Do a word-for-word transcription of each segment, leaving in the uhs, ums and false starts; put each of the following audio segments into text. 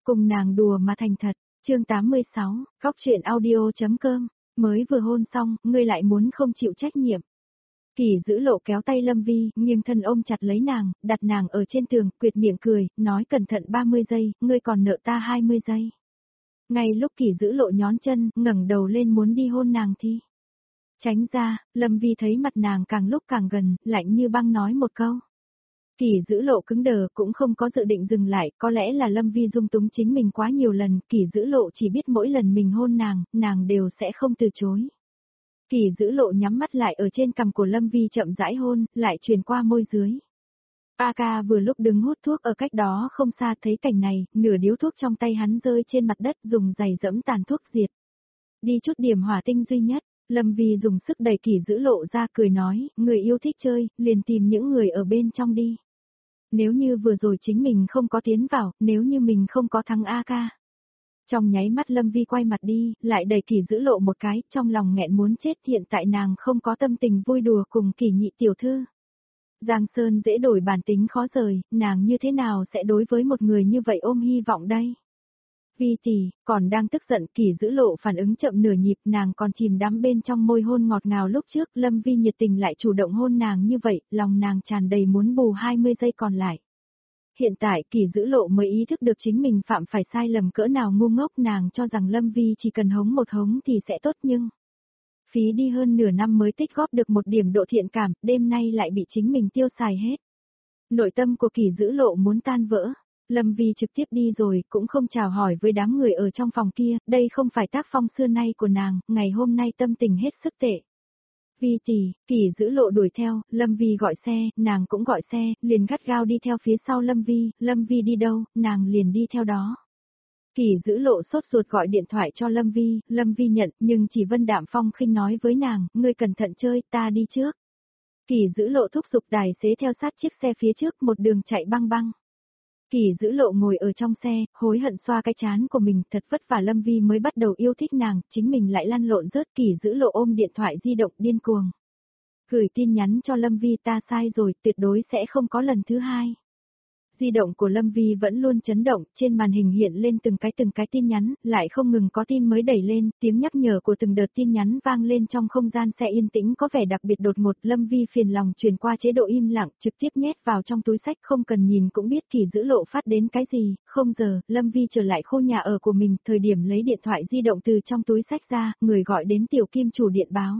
cùng nàng đùa mà thành thật, chương tám mươi sáu, góc chuyện audio.com, mới vừa hôn xong, ngươi lại muốn không chịu trách nhiệm. Kỳ Dữ Lộ kéo tay Lâm Vi, nghiêng thân ôm chặt lấy nàng, đặt nàng ở trên tường, quyệt miệng cười, nói cẩn thận ba mươi giây, ngươi còn nợ ta hai mươi giây. Ngay lúc Kỳ Dữ Lộ nhón chân, ngẩng đầu lên muốn đi hôn nàng thì tránh ra, Lâm Vi thấy mặt nàng càng lúc càng gần, lạnh như băng nói một câu. Kỳ Dữ Lộ cứng đờ cũng không có dự định dừng lại, có lẽ là Lâm Vi dung túng chính mình quá nhiều lần, Kỳ Dữ Lộ chỉ biết mỗi lần mình hôn nàng, nàng đều sẽ không từ chối. Kỳ Dữ Lộ nhắm mắt lại ở trên cằm của Lâm Vi chậm rãi hôn, lại truyền qua môi dưới. A ca vừa lúc đứng hút thuốc ở cách đó không xa thấy cảnh này, nửa điếu thuốc trong tay hắn rơi trên mặt đất dùng giày dẫm tàn thuốc diệt. Đi chút điểm hỏa tinh duy nhất, Lâm Vi dùng sức đẩy Kỳ Dữ Lộ ra cười nói, người yêu thích chơi, liền tìm những người ở bên trong đi. Nếu như vừa rồi chính mình không có tiến vào, nếu như mình không có thắng A ca. Trong nháy mắt Lâm Vi quay mặt đi, lại đẩy Kỳ Dữ Lộ một cái, trong lòng nghẹn muốn chết, hiện tại nàng không có tâm tình vui đùa cùng Kỳ nhị tiểu thư. Giang Sơn dễ đổi bản tính khó rời, nàng như thế nào sẽ đối với một người như vậy ôm hy vọng đây? Vi tỷ, còn đang tức giận, Kỳ Dữ Lộ phản ứng chậm nửa nhịp, nàng còn chìm đắm bên trong môi hôn ngọt ngào lúc trước, Lâm Vi nhiệt tình lại chủ động hôn nàng như vậy, lòng nàng tràn đầy muốn bù hai mươi giây còn lại. Hiện tại Kỳ Dữ Lộ mới ý thức được chính mình phạm phải sai lầm cỡ nào ngu ngốc, nàng cho rằng Lâm Vi chỉ cần hống một hống thì sẽ tốt nhưng phí đi hơn nửa năm mới tích góp được một điểm độ thiện cảm, đêm nay lại bị chính mình tiêu xài hết. Nội tâm của Kỳ Dữ Lộ muốn tan vỡ. Lâm Vi trực tiếp đi rồi, cũng không chào hỏi với đám người ở trong phòng kia, đây không phải tác phong xưa nay của nàng, ngày hôm nay tâm tình hết sức tệ. Vi tỷ, Kỳ Dữ Lộ đuổi theo, Lâm Vi gọi xe, nàng cũng gọi xe, liền gắt gao đi theo phía sau Lâm Vi, Lâm Vi đi đâu, nàng liền đi theo đó. Kỳ Dữ Lộ sốt ruột gọi điện thoại cho Lâm Vi, Lâm Vi nhận, nhưng chỉ Vân Đạm Phong khinh nói với nàng, ngươi cẩn thận chơi, ta đi trước. Kỳ Dữ Lộ thúc giục tài xế theo sát chiếc xe phía trước, một đường chạy băng băng. Kỳ Dữ Lộ ngồi ở trong xe, hối hận xoa cái trán của mình, thật vất vả Lâm Vi mới bắt đầu yêu thích nàng, chính mình lại lăn lộn rớt. Kỳ Dữ Lộ ôm điện thoại di động điên cuồng. Gửi tin nhắn cho Lâm Vi, ta sai rồi, tuyệt đối sẽ không có lần thứ hai. Di động của Lâm Vi vẫn luôn chấn động, trên màn hình hiện lên từng cái từng cái tin nhắn, lại không ngừng có tin mới đẩy lên, tiếng nhắc nhở của từng đợt tin nhắn vang lên trong không gian xe yên tĩnh có vẻ đặc biệt đột ngột. Lâm Vi phiền lòng chuyển qua chế độ im lặng, trực tiếp nhét vào trong túi xách, không cần nhìn cũng biết Kỳ Dữ Lộ phát đến cái gì. Không giờ, Lâm Vi trở lại khu nhà ở của mình, thời điểm lấy điện thoại di động từ trong túi xách ra, người gọi đến Tiểu Kim chủ điện báo.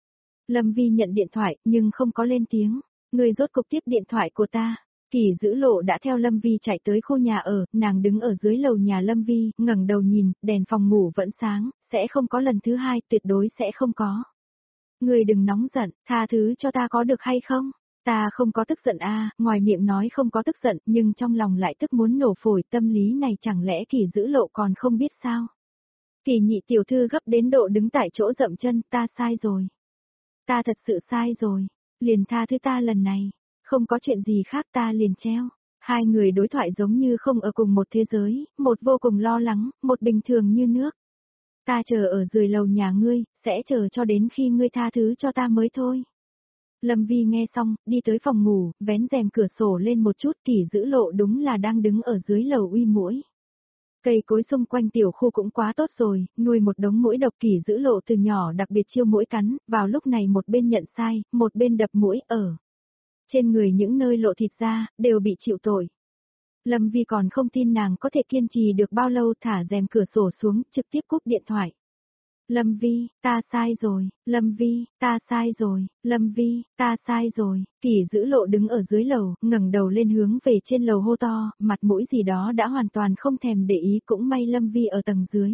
Lâm Vi nhận điện thoại, nhưng không có lên tiếng. Người rốt cục tiếp điện thoại của ta. Kỳ Dữ Lộ đã theo Lâm Vi chạy tới khu nhà ở, nàng đứng ở dưới lầu nhà Lâm Vi, ngẩng đầu nhìn, đèn phòng ngủ vẫn sáng, sẽ không có lần thứ hai, tuyệt đối sẽ không có. Người đừng nóng giận, tha thứ cho ta có được hay không? Ta không có tức giận a, ngoài miệng nói không có tức giận, nhưng trong lòng lại tức muốn nổ phổi, tâm lý này chẳng lẽ Kỳ Dữ Lộ còn không biết sao? Kỳ nhị tiểu thư gấp đến độ đứng tại chỗ dậm chân, ta sai rồi. Ta thật sự sai rồi, liền tha thứ ta lần này. Không có chuyện gì khác, ta liền treo. Hai người đối thoại giống như không ở cùng một thế giới, một vô cùng lo lắng, một bình thường như nước. Ta chờ ở dưới lầu nhà ngươi, sẽ chờ cho đến khi ngươi tha thứ cho ta mới thôi. Lâm Vi nghe xong, đi tới phòng ngủ, vén rèm cửa sổ lên một chút. Kỳ Dữ Lộ đúng là đang đứng ở dưới lầu uy muỗi. Cây cối xung quanh tiểu khu cũng quá tốt rồi, nuôi một đống muỗi độc. Kỳ Dữ Lộ từ nhỏ đặc biệt chiêu muỗi cắn, vào lúc này một bên nhận sai, một bên đập muỗi ở trên người những nơi lộ thịt ra, đều bị chịu tội. Lâm Vi còn không tin nàng có thể kiên trì được bao lâu, thả rèm cửa sổ xuống, trực tiếp cúp điện thoại. Lâm Vi, ta sai rồi, Lâm Vi, ta sai rồi, Lâm Vi, ta sai rồi. Kỳ Dữ Lộ đứng ở dưới lầu, ngẩng đầu lên hướng về trên lầu hô to, mặt mũi gì đó đã hoàn toàn không thèm để ý, cũng may Lâm Vi ở tầng dưới.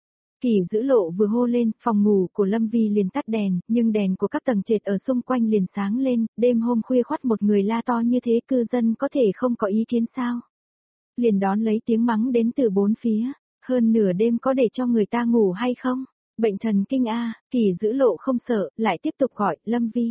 Kỳ Dữ Lộ vừa hô lên, phòng ngủ của Lâm Vi liền tắt đèn, nhưng đèn của các tầng trệt ở xung quanh liền sáng lên, đêm hôm khuya khoắt một người la to như thế, cư dân có thể không có ý kiến sao? Liền đón lấy tiếng mắng đến từ bốn phía, hơn nửa đêm có để cho người ta ngủ hay không? Bệnh thần kinh a. Kỳ Dữ Lộ không sợ, lại tiếp tục gọi, Lâm Vi.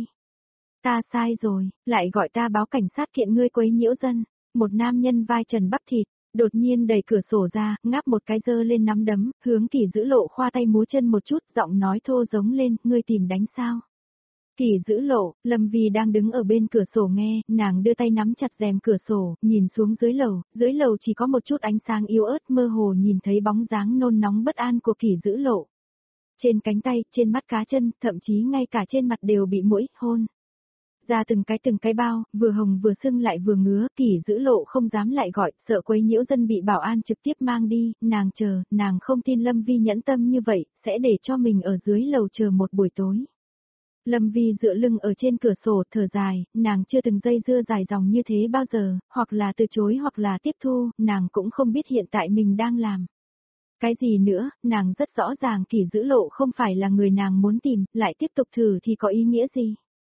Ta sai rồi, lại gọi ta báo cảnh sát kiện ngươi quấy nhiễu dân. Một nam nhân vai trần bắp thịt, đột nhiên đẩy cửa sổ ra, ngáp một cái giơ lên nắm đấm, hướng Kỳ Dữ Lộ khoa tay múa chân một chút, giọng nói thô giống lên, ngươi tìm đánh sao? Kỳ Dữ Lộ, Lâm Vi đang đứng ở bên cửa sổ nghe, nàng đưa tay nắm chặt rèm cửa sổ, nhìn xuống dưới lầu, dưới lầu chỉ có một chút ánh sáng yếu ớt mơ hồ nhìn thấy bóng dáng nôn nóng bất an của Kỳ Dữ Lộ. Trên cánh tay, trên mắt cá chân, thậm chí ngay cả trên mặt đều bị muỗi hôn. Ra từng cái từng cái bao, vừa hồng vừa sưng lại vừa ngứa, Kỳ Dữ Lộ không dám lại gọi, sợ quấy nhiễu dân bị bảo an trực tiếp mang đi, nàng chờ, nàng không tin Lâm Vi nhẫn tâm như vậy, sẽ để cho mình ở dưới lầu chờ một buổi tối. Lâm Vi dựa lưng ở trên cửa sổ, thở dài, nàng chưa từng dây dưa dài dòng như thế bao giờ, hoặc là từ chối hoặc là tiếp thu, nàng cũng không biết hiện tại mình đang làm. Cái gì nữa, nàng rất rõ ràng Kỳ Dữ Lộ không phải là người nàng muốn tìm, lại tiếp tục thử thì có ý nghĩa gì.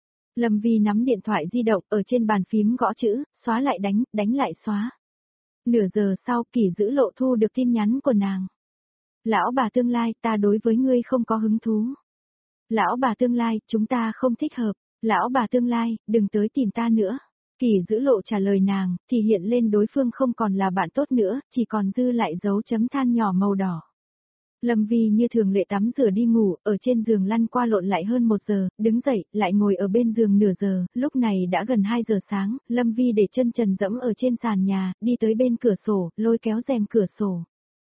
Lâm Vi nắm điện thoại di động ở trên bàn phím gõ chữ, xóa lại đánh, đánh lại xóa. Nửa giờ sau Kỳ Dữ Lộ thu được tin nhắn của nàng. Lão bà tương lai, ta đối với ngươi không có hứng thú. Lão bà tương lai, chúng ta không thích hợp. Lão bà tương lai, đừng tới tìm ta nữa. Kỳ Dữ Lộ trả lời nàng, thì hiện lên đối phương không còn là bạn tốt nữa, chỉ còn dư lại dấu chấm than nhỏ màu đỏ. Lâm Vi như thường lệ tắm rửa đi ngủ, ở trên giường lăn qua lộn lại hơn một giờ, đứng dậy, lại ngồi ở bên giường nửa giờ, lúc này đã gần hai giờ sáng, Lâm Vi để chân trần dẫm ở trên sàn nhà, đi tới bên cửa sổ, lôi kéo rèm cửa sổ.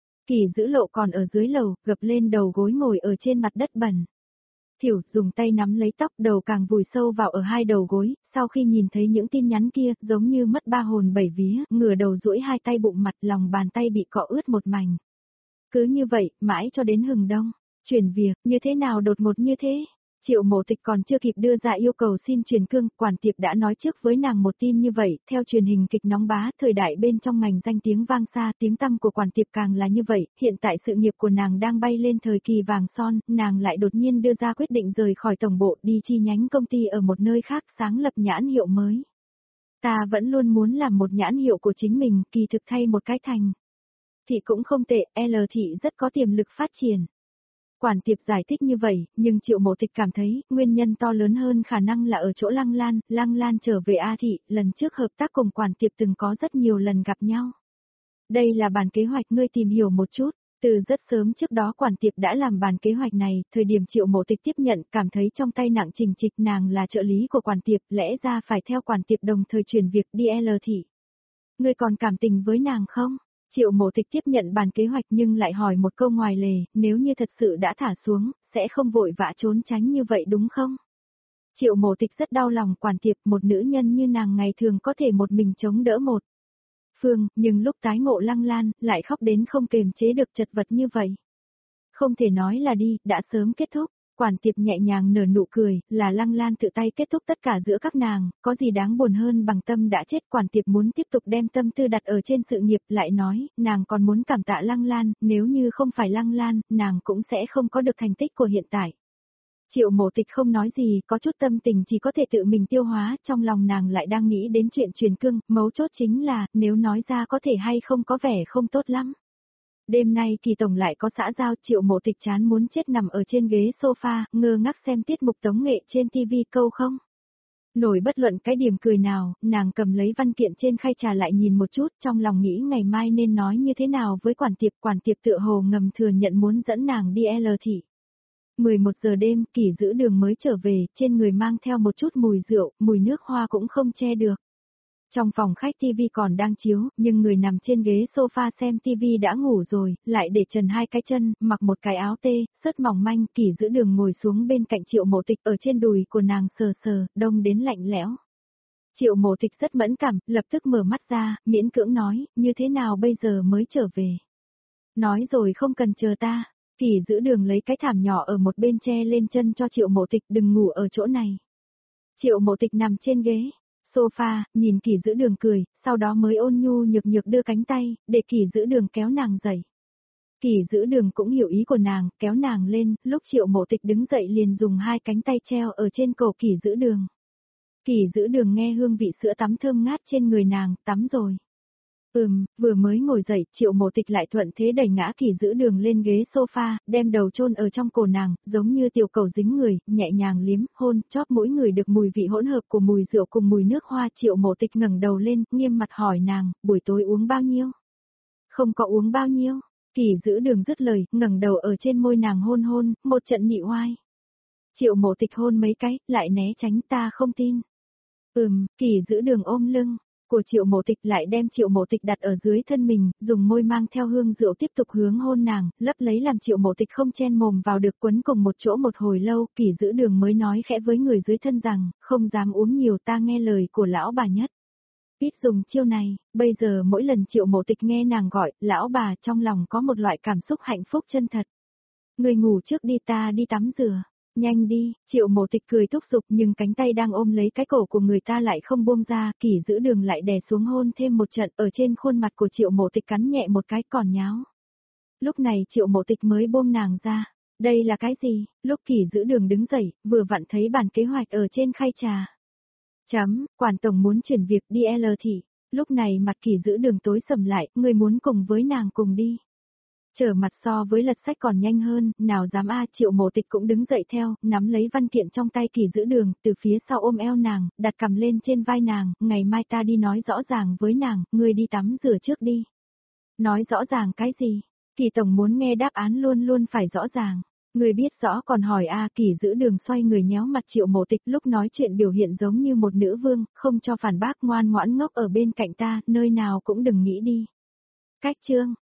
Kỳ Dữ Lộ còn ở dưới lầu, gập lên đầu gối ngồi ở trên mặt đất bẩn. Thiểu dùng tay nắm lấy tóc, đầu càng vùi sâu vào ở hai đầu gối, sau khi nhìn thấy những tin nhắn kia, giống như mất ba hồn bảy vía, ngửa đầu duỗi hai tay bụng mặt, lòng bàn tay bị cọ ướt một mảnh. Cứ như vậy, mãi cho đến hừng đông, chuyển việc, như thế nào đột ngột như thế? Triệu Mộ Tịch còn chưa kịp đưa ra yêu cầu xin truyền cương, quản tiệp đã nói trước với nàng một tin như vậy, theo truyền hình kịch nóng bá, thời đại bên trong ngành danh tiếng vang xa, tiếng tăm của quản tiệp càng là như vậy, hiện tại sự nghiệp của nàng đang bay lên thời kỳ vàng son, nàng lại đột nhiên đưa ra quyết định rời khỏi tổng bộ đi chi nhánh công ty ở một nơi khác sáng lập nhãn hiệu mới. Ta vẫn luôn muốn làm một nhãn hiệu của chính mình, kỳ thực thay một cái thành. Thị cũng không tệ, L thị rất có tiềm lực phát triển. Quản tiệp giải thích như vậy, nhưng Triệu Mộ Tịch cảm thấy, nguyên nhân to lớn hơn khả năng là ở chỗ Lăng Lan, Lăng Lan trở về A thị, lần trước hợp tác cùng quản tiệp từng có rất nhiều lần gặp nhau. Đây là bản kế hoạch ngươi tìm hiểu một chút, từ rất sớm trước đó quản tiệp đã làm bản kế hoạch này, thời điểm Triệu Mộ Tịch tiếp nhận, cảm thấy trong tay nặng trình trịch nàng là trợ lý của quản tiệp, lẽ ra phải theo quản tiệp đồng thời chuyển việc đi L thị. Ngươi còn cảm tình với nàng không? Triệu Mộ Tịch tiếp nhận bàn kế hoạch nhưng lại hỏi một câu ngoài lề, nếu như thật sự đã thả xuống, sẽ không vội vã trốn tránh như vậy đúng không? Triệu Mộ Tịch rất đau lòng quản tiệp, một nữ nhân như nàng ngày thường có thể một mình chống đỡ một phương, nhưng lúc tái ngộ Lăng Lan, lại khóc đến không kềm chế được chật vật như vậy. Không thể nói là đi, đã sớm kết thúc. Quản tiệp nhẹ nhàng nở nụ cười, là Lăng Lan tự tay kết thúc tất cả giữa các nàng, có gì đáng buồn hơn bằng tâm đã chết. Quản tiệp muốn tiếp tục đem tâm tư đặt ở trên sự nghiệp, lại nói, nàng còn muốn cảm tạ Lăng Lan, nếu như không phải Lăng Lan, nàng cũng sẽ không có được thành tích của hiện tại. Triệu Mộ Tịch không nói gì, có chút tâm tình chỉ có thể tự mình tiêu hóa, trong lòng nàng lại đang nghĩ đến chuyện truyền cương, mấu chốt chính là, nếu nói ra có thể hay không có vẻ không tốt lắm. Đêm nay Kỳ tổng lại có xã giao, Triệu Mộ Tịch chán muốn chết nằm ở trên ghế sofa, ngơ ngác xem tiết mục tống nghệ trên tivi câu không. Nổi bất luận cái điểm cười nào, nàng cầm lấy văn kiện trên khay trà lại nhìn một chút, trong lòng nghĩ ngày mai nên nói như thế nào với quản tiệp. Quản tiệp tựa hồ ngầm thừa nhận muốn dẫn nàng đi L thị. mười một giờ đêm, Kỳ Dữ Đường mới trở về, trên người mang theo một chút mùi rượu, mùi nước hoa cũng không che được. Trong phòng khách tivi còn đang chiếu, nhưng người nằm trên ghế sofa xem tivi đã ngủ rồi, lại để trần hai cái chân, mặc một cái áo tê, sớt mỏng manh. Kỳ Dữ Đường ngồi xuống bên cạnh Triệu Mộ Tịch, ở trên đùi của nàng sờ sờ, đông đến lạnh lẽo. Triệu Mộ Tịch rất mẫn cảm, lập tức mở mắt ra, miễn cưỡng nói, như thế nào bây giờ mới trở về. Nói rồi không cần chờ ta. Kỳ Dữ Đường lấy cái thảm nhỏ ở một bên che lên chân cho Triệu Mộ Tịch, đừng ngủ ở chỗ này. Triệu Mộ Tịch nằm trên ghế sofa, nhìn Kỳ Dữ Đường cười, sau đó mới ôn nhu nhược nhược đưa cánh tay, để Kỳ Dữ Đường kéo nàng dậy. Kỳ Dữ Đường cũng hiểu ý của nàng, kéo nàng lên, lúc Triệu Mộ Tịch đứng dậy liền dùng hai cánh tay treo ở trên cổ Kỳ Dữ Đường. Kỳ Dữ Đường nghe hương vị sữa tắm thơm ngát trên người nàng, tắm rồi. Ừm, vừa mới ngồi dậy, Triệu Mộ Tịch lại thuận thế đẩy ngã Kỳ Dữ Đường lên ghế sofa, đem đầu chôn ở trong cổ nàng, giống như tiểu cầu dính người, nhẹ nhàng liếm, hôn, chóp mỗi người được mùi vị hỗn hợp của mùi rượu cùng mùi nước hoa. Triệu Mộ Tịch ngẩng đầu lên, nghiêm mặt hỏi nàng, buổi tối uống bao nhiêu? Không có uống bao nhiêu. Kỳ Dữ Đường dứt lời, ngẩng đầu ở trên môi nàng hôn hôn, một trận nị oai. Triệu Mộ Tịch hôn mấy cái, lại né tránh, ta không tin. Ừm, Kỳ giữ đường ôm lưng của Triệu Mộ Tịch, lại đem Triệu Mộ Tịch đặt ở dưới thân mình, dùng môi mang theo hương rượu tiếp tục hướng hôn nàng, lấp lấy làm Triệu Mộ Tịch không chen mồm vào được, quấn cùng một chỗ một hồi lâu, Kỳ giữ đường mới nói khẽ với người dưới thân rằng, không dám uống nhiều, ta nghe lời của lão bà nhất. Ít dùng chiêu này, bây giờ mỗi lần Triệu Mộ Tịch nghe nàng gọi, lão bà, trong lòng có một loại cảm xúc hạnh phúc chân thật. Người ngủ trước đi, ta đi tắm rửa. Nhanh đi, Triệu Mộ Tịch cười thúc giục, nhưng cánh tay đang ôm lấy cái cổ của người ta lại không buông ra, Kỳ giữ đường lại đè xuống hôn thêm một trận, ở trên khuôn mặt của Triệu Mộ Tịch cắn nhẹ một cái, còn nháo. Lúc này Triệu Mộ Tịch mới buông nàng ra. Đây là cái gì? Lúc Kỳ giữ đường đứng dậy, vừa vặn thấy bản kế hoạch ở trên khay trà. Chấm, quản tổng muốn chuyển việc đi L thị. Lúc này mặt Kỳ giữ đường tối sầm lại, người muốn cùng với nàng cùng đi. Trở mặt so với lật sách còn nhanh hơn, nào dám a. Triệu Mộ Tịch cũng đứng dậy theo, nắm lấy văn kiện trong tay Kỳ giữ đường, từ phía sau ôm eo nàng, đặt cằm lên trên vai nàng, ngày mai ta đi nói rõ ràng với nàng, ngươi đi tắm rửa trước đi. Nói rõ ràng cái gì? Kỳ tổng muốn nghe đáp án luôn luôn phải rõ ràng. Người biết rõ còn hỏi a. Kỳ giữ đường xoay người nhéo mặt Triệu Mộ Tịch, lúc nói chuyện biểu hiện giống như một nữ vương, không cho phản bác, ngoan ngoãn ngốc ở bên cạnh ta, nơi nào cũng đừng nghĩ đi. Cách chương